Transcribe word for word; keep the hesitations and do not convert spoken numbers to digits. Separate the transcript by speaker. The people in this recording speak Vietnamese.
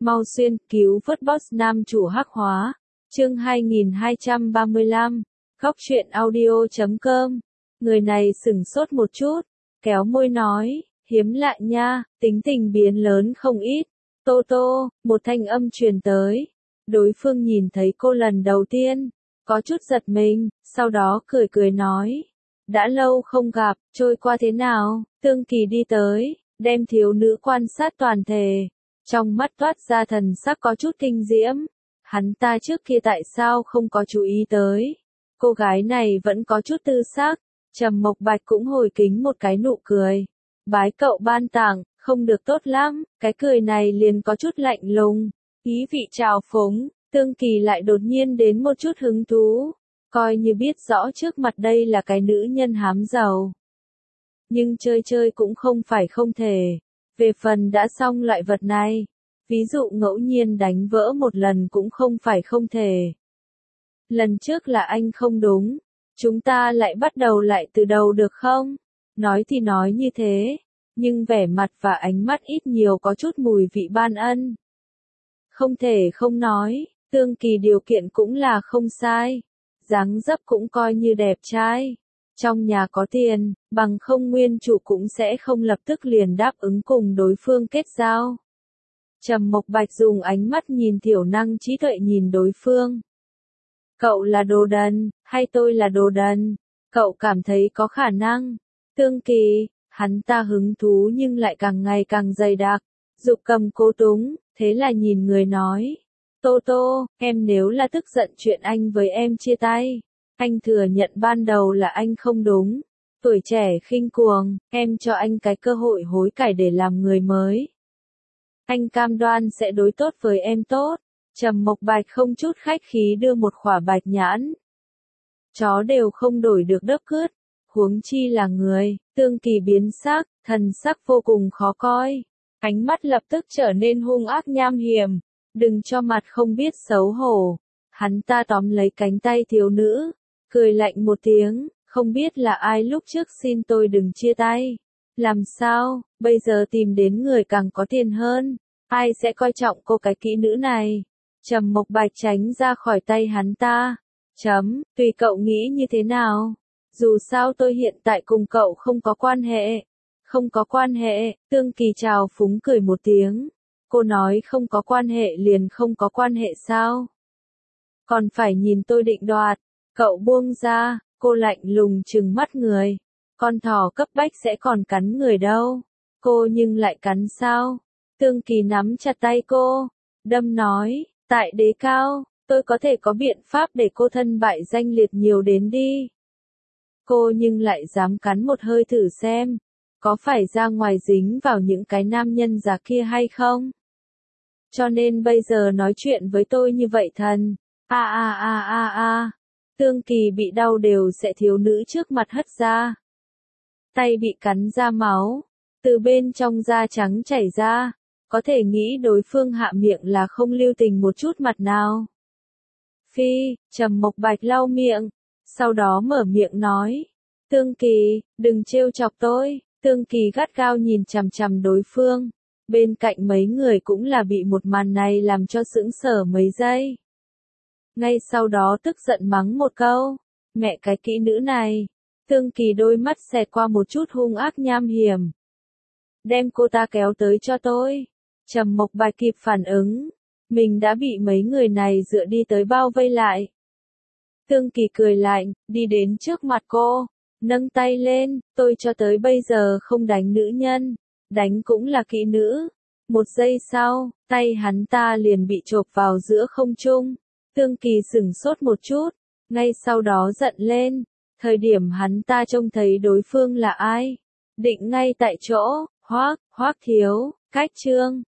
Speaker 1: Mau xuyên cứu vớt boss nam chủ hắc hóa. Chương hai nghìn hai trăm ba mươi lăm. Góc truyện audio chấm com. Người này sửng sốt một chút, kéo môi nói, hiếm lạ nha, tính tình biến lớn không ít. Tô tô, một thanh âm truyền tới. Đối phương nhìn thấy cô lần đầu tiên, có chút giật mình, sau đó cười cười nói. Đã lâu không gặp, trôi qua thế nào? Tương Kỳ đi tới, đem thiếu nữ quan sát toàn thể. Trong mắt toát ra thần sắc có chút kinh diễm. Hắn ta trước kia tại sao không có chú ý tới. Cô gái này vẫn có chút tư sắc. Trầm Mộc Bạch cũng hồi kính một cái nụ cười. Bái cậu ban tặng, không được tốt lắm, cái cười này liền có chút lạnh lùng. Ý vị trào phúng, Tương Kỳ lại đột nhiên đến một chút hứng thú. Coi như biết rõ trước mặt đây là cái nữ nhân hám giàu. Nhưng chơi chơi cũng không phải không thể. Về phần đã xong loại vật này, ví dụ ngẫu nhiên đánh vỡ một lần cũng không phải không thể. Lần trước là anh không đúng, chúng ta lại bắt đầu lại từ đầu được không? Nói thì nói như thế, nhưng vẻ mặt và ánh mắt ít nhiều có chút mùi vị ban ân. Không thể không nói, Tương Kỳ điều kiện cũng là không sai, dáng dấp cũng coi như đẹp trai. Trong nhà có tiền, bằng không nguyên chủ cũng sẽ không lập tức liền đáp ứng cùng đối phương kết giao. Trầm Mộc Bạch dùng ánh mắt nhìn thiểu năng trí tuệ nhìn đối phương. Cậu là đồ đần, hay tôi là đồ đần? Cậu cảm thấy có khả năng. Tương Kỳ, hắn ta hứng thú nhưng lại càng ngày càng dày đặc. Dục cầm cố túng, thế là nhìn người nói. Tô tô, em nếu là tức giận chuyện anh với em chia tay. Anh thừa nhận ban đầu là anh không đúng. Tuổi trẻ khinh cuồng, em cho anh cái cơ hội hối cải để làm người mới. Anh cam đoan sẽ đối tốt với em tốt. Trầm Mộc Bạch không chút khách khí đưa một khỏa bạch nhãn. Chó đều không đổi được đất cướt, huống chi là người. Tương Kỳ biến sắc, thần sắc vô cùng khó coi. Ánh mắt lập tức trở nên hung ác nham hiểm. Đừng cho mặt không biết xấu hổ. Hắn ta tóm lấy cánh tay thiếu nữ, cười lạnh một tiếng, không biết là ai lúc trước xin tôi đừng chia tay. Làm sao, bây giờ tìm đến người càng có tiền hơn, ai sẽ coi trọng cô cái kỹ nữ này? Trầm Mộc Bạch tránh ra khỏi tay hắn ta. Chấm, tùy cậu nghĩ như thế nào. Dù sao tôi hiện tại cùng cậu không có quan hệ. Không có quan hệ, Tương Kỳ chào phúng cười một tiếng. Cô nói không có quan hệ liền không có quan hệ sao? Còn phải nhìn tôi định đoạt. Cậu buông ra, cô lạnh lùng trừng mắt người. Con thỏ cấp bách sẽ còn cắn người đâu. Cô nhưng lại cắn sao? Tương Kỳ nắm chặt tay cô, đâm nói, tại đế cao, tôi có thể có biện pháp để cô thân bại danh liệt nhiều đến đi. Cô nhưng lại dám cắn một hơi thử xem, có phải ra ngoài dính vào những cái nam nhân già kia hay không? Cho nên bây giờ nói chuyện với tôi như vậy thần. A a a a a. Tương Kỳ bị đau đều sẽ thiếu nữ trước mặt hất ra. Tay bị cắn ra máu, từ bên trong da trắng chảy ra, có thể nghĩ đối phương hạ miệng là không lưu tình một chút mặt nào. Phi, Trầm Mộc Bạch lau miệng, sau đó mở miệng nói, Tương Kỳ, đừng trêu chọc tôi. Tương Kỳ gắt gao nhìn chằm chằm đối phương, bên cạnh mấy người cũng là bị một màn này làm cho sững sờ mấy giây. Ngay sau đó tức giận mắng một câu, mẹ cái kỹ nữ này. Tương Kỳ đôi mắt xẹt qua một chút hung ác nham hiểm. Đem cô ta kéo tới cho tôi. Trầm Mộc Bạch kịp phản ứng, mình đã bị mấy người này dựa đi tới bao vây lại. Tương Kỳ cười lạnh, đi đến trước mặt cô, nâng tay lên, tôi cho tới bây giờ không đánh nữ nhân, đánh cũng là kỹ nữ. Một giây sau, tay hắn ta liền bị chộp vào giữa không trung. Tương Kỳ sửng sốt một chút, ngay sau đó giận lên. Thời điểm hắn ta trông thấy đối phương là ai, định ngay tại chỗ, Hoác, Hoác thiếu, cách chương.